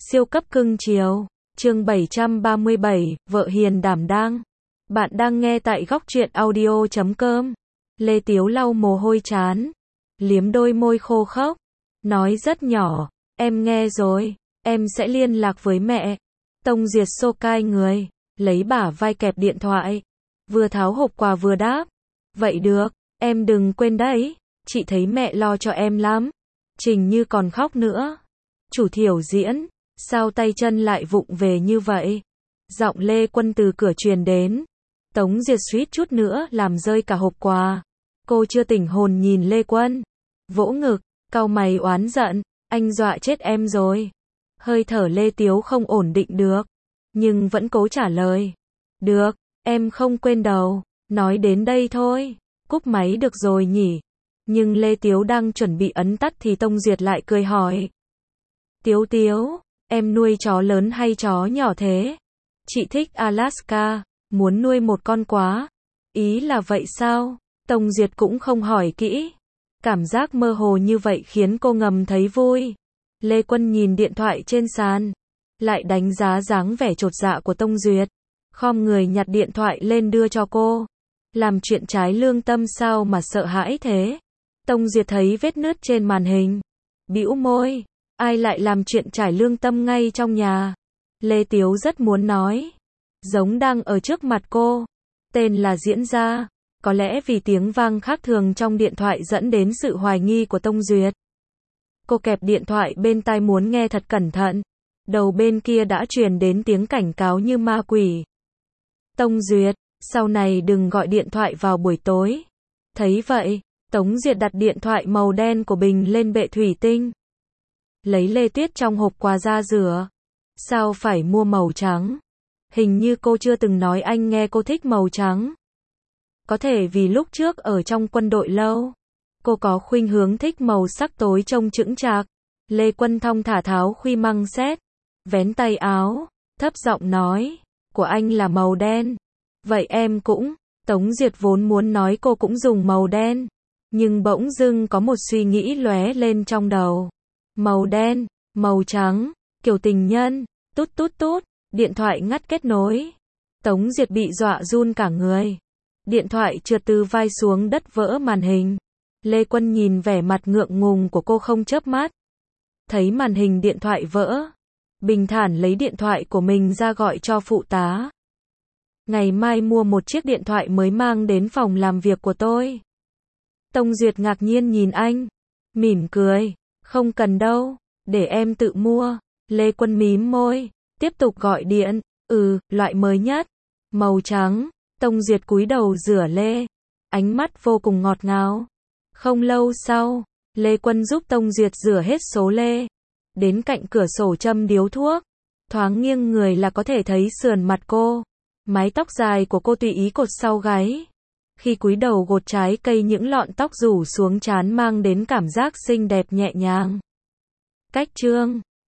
Siêu cấp cưng chiều. Chương 737, vợ hiền đảm đang. Bạn đang nghe tại góc truyện audio.com. Lê Tiếu lau mồ hôi trán, liếm đôi môi khô khốc, nói rất nhỏ, em nghe rồi, em sẽ liên lạc với mẹ. Tông Duyệt xô cai người, lấy bả vai kẹp điện thoại, vừa tháo hộp quà vừa đáp. Vậy được, em đừng quên đấy, chị thấy mẹ lo cho em lắm. Trình Như còn khóc nữa. Chủ thiểu diễn, sao tay chân lại vụng về như vậy? Giọng Lê Quân từ cửa truyền đến. Tống Duyệt suýt chút nữa làm rơi cả hộp quà. Cô chưa tỉnh hồn nhìn Lê Quân, vỗ ngực, cau mày oán giận, anh dọa chết em rồi. Hơi thở Lê Tiếu không ổn định được, nhưng vẫn cố trả lời. Được, em không quên đâu, nói đến đây thôi, cúp máy được rồi nhỉ. Nhưng Lê Tiếu đang chuẩn bị ấn tắt thì Tông Duyệt lại cười hỏi. Tiếu Tiếu, em nuôi chó lớn hay chó nhỏ thế? Chị thích Alaska, muốn nuôi một con quá. Ý là vậy sao? Tông Duyệt cũng không hỏi kỹ. Cảm giác mơ hồ như vậy khiến cô ngầm thấy vui. Lê Quân nhìn điện thoại trên sàn, lại đánh giá dáng vẻ chột dạ của Tông Duyệt. Khom người nhặt điện thoại lên đưa cho cô. Làm chuyện trái lương tâm sao mà sợ hãi thế? Tông Duyệt thấy vết nứt trên màn hình, bĩu môi. Ai lại làm chuyện trải lương tâm ngay trong nhà? Lê Tiếu rất muốn nói, giống đang ở trước mặt cô. Tên là diễn ra. Có lẽ vì tiếng vang khác thường trong điện thoại dẫn đến sự hoài nghi của Tông Duyệt. Cô kẹp điện thoại bên tai muốn nghe thật cẩn thận. Đầu bên kia đã truyền đến tiếng cảnh cáo như ma quỷ. Tông Duyệt, sau này đừng gọi điện thoại vào buổi tối. Thấy vậy, Tống Duyệt đặt điện thoại màu đen của Bình lên bệ thủy tinh. Lấy lê tuyết trong hộp quà ra rửa. Sao phải mua màu trắng? Hình như cô chưa từng nói anh nghe cô thích màu trắng. Có thể vì lúc trước ở trong quân đội lâu, cô có khuynh hướng thích màu sắc tối trông chững chạc. Lê Quân thong thả tháo khuy măng xét, vén tay áo, thấp giọng nói, của anh là màu đen. Vậy em cũng. Tống Duyệt vốn muốn nói cô cũng dùng màu đen, nhưng bỗng dưng có một suy nghĩ lóe lên trong đầu. Màu đen, màu trắng, kiểu tình nhân. Tút tút tút, điện thoại ngắt kết nối. Tống Duyệt bị dọa run cả người. Điện thoại trượt từ vai xuống đất vỡ màn hình. Lê Quân nhìn vẻ mặt ngượng ngùng của cô không chớp mắt. Thấy màn hình điện thoại vỡ, bình thản lấy điện thoại của mình ra gọi cho phụ tá. Ngày mai mua một chiếc điện thoại mới mang đến phòng làm việc của tôi. Tông Duyệt ngạc nhiên nhìn anh, mỉm cười, không cần đâu, để em tự mua. Lê Quân mím môi, tiếp tục gọi điện, loại mới nhất, màu trắng. Tông Duyệt cúi đầu rửa lê, ánh mắt vô cùng ngọt ngào. Không lâu sau, Lê Quân giúp Tông Duyệt rửa hết số lê, đến cạnh cửa sổ châm điếu thuốc, thoáng nghiêng người là có thể thấy sườn mặt cô. Mái tóc dài của cô tùy ý cột sau gáy. Khi cúi đầu gột trái cây những lọn tóc rủ xuống trán mang đến cảm giác xinh đẹp nhẹ nhàng. Cách chương